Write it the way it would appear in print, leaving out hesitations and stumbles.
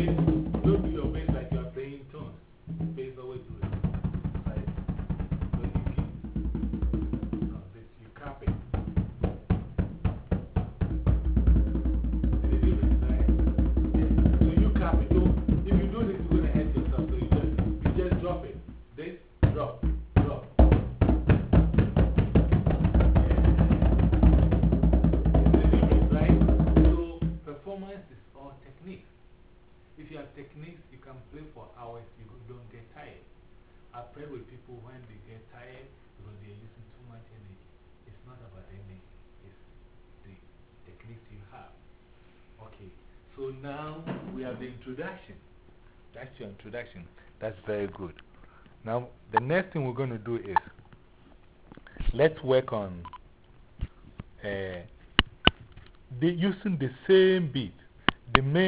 don't do your bass like you are playing tones. Bass always do it. Right? So you keep, no, this, you cap it. See the difference, right? Yeah. So you cap it. So if you do this, you're going to hurt yourself. So you just drop it. This, drop, drop. Performance is all techniques. If you have techniques, you can play for hours, you don't get tired. I've played with people when they get tired because they're using too much energy. It's not about energy, it's the techniques you have. Okay, so now we have the introduction. That's your introduction. That's very good. Now, the next thing we're going to do is let's work on using the same beat. The main